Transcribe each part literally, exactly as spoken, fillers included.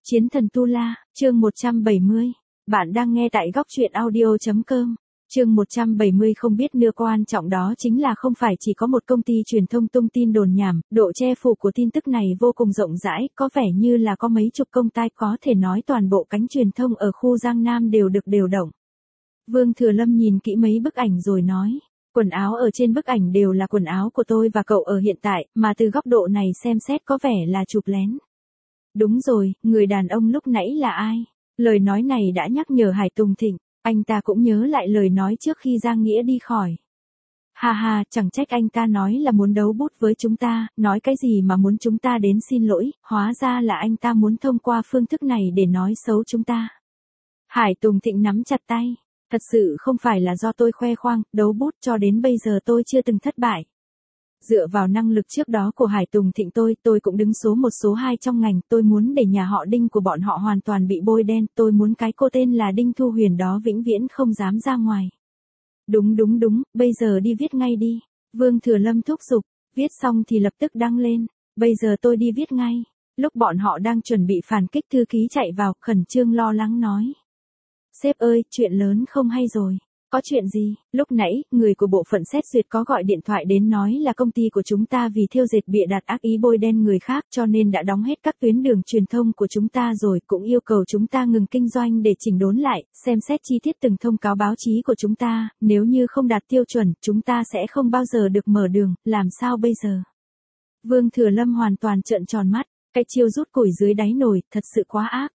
Chiến thần Tu La, chương một trăm bảy mươi. Bạn đang nghe tại góc truyện audio.com. Chương một trăm bảy mươi không biết nữa quan trọng đó chính là không phải chỉ có một công ty truyền thông tung tin đồn nhảm, độ che phủ của tin tức này vô cùng rộng rãi, có vẻ như là có mấy chục công ty có thể nói toàn bộ cánh truyền thông ở khu Giang Nam đều được điều động. Vương Thừa Lâm nhìn kỹ mấy bức ảnh rồi nói. Quần áo ở trên bức ảnh đều là quần áo của tôi và cậu ở hiện tại, mà từ góc độ này xem xét có vẻ là chụp lén. Đúng rồi, người đàn ông lúc nãy là ai? Lời nói này đã nhắc nhở Hải Tùng Thịnh, anh ta cũng nhớ lại lời nói trước khi Giang Nghĩa đi khỏi. Ha ha, chẳng trách anh ta nói là muốn đấu bút với chúng ta, nói cái gì mà muốn chúng ta đến xin lỗi, hóa ra là anh ta muốn thông qua phương thức này để nói xấu chúng ta. Hải Tùng Thịnh nắm chặt tay, thật sự không phải là do tôi khoe khoang, đấu bút cho đến bây giờ tôi chưa từng thất bại. Dựa vào năng lực trước đó của Hải Tùng Thịnh tôi, tôi cũng đứng số một số hai trong ngành, tôi muốn để nhà họ Đinh của bọn họ hoàn toàn bị bôi đen, tôi muốn cái cô tên là Đinh Thu Huyền đó vĩnh viễn không dám ra ngoài. Đúng đúng đúng, bây giờ đi viết ngay đi. Vương Thừa Lâm thúc giục, viết xong thì lập tức đăng lên, bây giờ tôi đi viết ngay. Lúc bọn họ đang chuẩn bị phản kích, thư ký chạy vào, khẩn trương lo lắng nói. Sếp ơi, chuyện lớn không hay rồi. Có chuyện gì? Lúc nãy, người của bộ phận xét duyệt có gọi điện thoại đến nói là công ty của chúng ta vì thêu dệt bịa đặt ác ý bôi đen người khác cho nên đã đóng hết các tuyến đường truyền thông của chúng ta rồi, cũng yêu cầu chúng ta ngừng kinh doanh để chỉnh đốn lại, xem xét chi tiết từng thông cáo báo chí của chúng ta, nếu như không đạt tiêu chuẩn, chúng ta sẽ không bao giờ được mở đường, làm sao bây giờ? Vương Thừa Lâm hoàn toàn trợn tròn mắt, cái chiêu rút củi dưới đáy nồi, thật sự quá ác.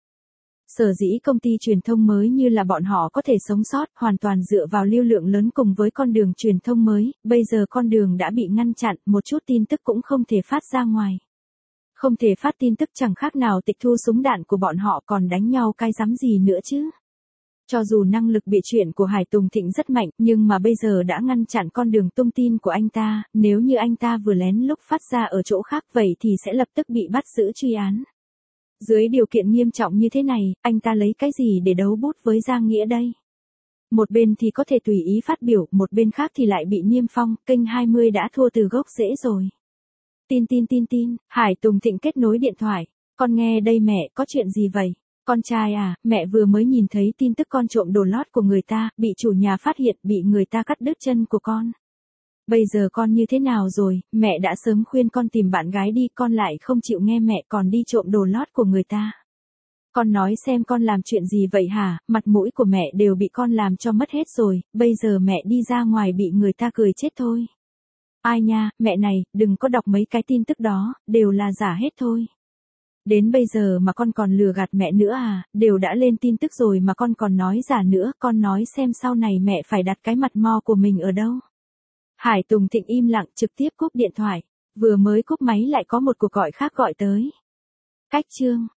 Sở dĩ công ty truyền thông mới như là bọn họ có thể sống sót hoàn toàn dựa vào lưu lượng lớn cùng với con đường truyền thông mới, bây giờ con đường đã bị ngăn chặn, một chút tin tức cũng không thể phát ra ngoài. Không thể phát tin tức chẳng khác nào tịch thu súng đạn của bọn họ, còn đánh nhau cái rắm gì nữa chứ. Cho dù năng lực bịa chuyện của Hải Tùng Thịnh rất mạnh, nhưng mà bây giờ đã ngăn chặn con đường tung tin của anh ta, nếu như anh ta vừa lén lúc phát ra ở chỗ khác vậy thì sẽ lập tức bị bắt giữ truy án. Dưới điều kiện nghiêm trọng như thế này, anh ta lấy cái gì để đấu bút với Giang Nghĩa đây? Một bên thì có thể tùy ý phát biểu, một bên khác thì lại bị niêm phong, kênh hai mươi đã thua từ gốc rễ rồi. Tin tin tin tin, Hải Tùng Thịnh kết nối điện thoại. Con nghe đây mẹ, có chuyện gì vậy? Con trai à, mẹ vừa mới nhìn thấy tin tức con trộm đồ lót của người ta, bị chủ nhà phát hiện, bị người ta cắt đứt chân của con. Bây giờ con như thế nào rồi, mẹ đã sớm khuyên con tìm bạn gái đi, con lại không chịu nghe mẹ còn đi trộm đồ lót của người ta. Con nói xem con làm chuyện gì vậy hả, mặt mũi của mẹ đều bị con làm cho mất hết rồi, bây giờ mẹ đi ra ngoài bị người ta cười chết thôi. Ai nha, mẹ này, đừng có đọc mấy cái tin tức đó, đều là giả hết thôi. Đến bây giờ mà con còn lừa gạt mẹ nữa à, đều đã lên tin tức rồi mà con còn nói giả nữa, con nói xem sau này mẹ phải đặt cái mặt mo của mình ở đâu. Hải Tùng Thịnh im lặng trực tiếp cúp điện thoại, vừa mới cúp máy lại có một cuộc gọi khác gọi tới. Cách chương